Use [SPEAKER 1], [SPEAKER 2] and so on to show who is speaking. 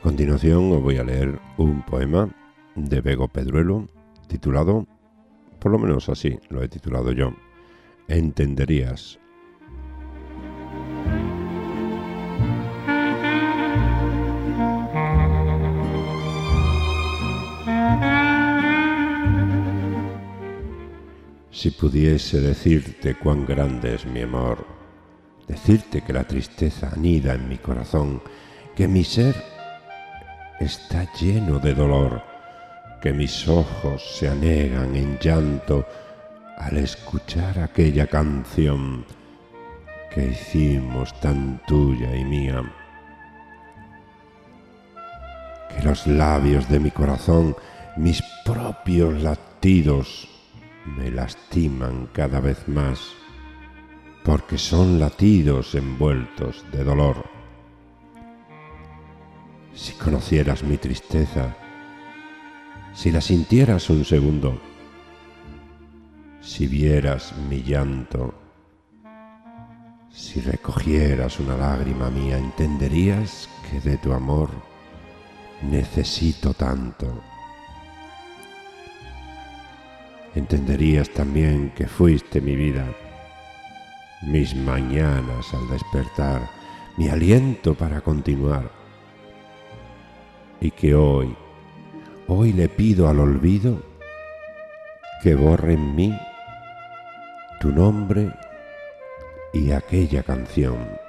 [SPEAKER 1] continuación os voy a leer un poema de Bego Pedruelo titulado, por lo menos así lo he titulado yo, Entenderías. Si pudiese decirte cuán grande es mi amor, decirte que la tristeza anida en mi corazón, que mi ser está lleno de dolor, que mis ojos se anegan en llanto al escuchar aquella canción que hicimos tan tuya y mía, que los labios de mi corazón, mis propios latidos, me lastiman cada vez más, porque son latidos envueltos de dolor. Si conocieras mi tristeza, si la sintieras un segundo, si vieras mi llanto, si recogieras una lágrima mía, entenderías que de tu amor necesito tanto. Entenderías también que fuiste mi vida, mis mañanas al despertar, mi aliento para continuar, y que hoy le pido al olvido que borre en mí tu nombre y aquella canción.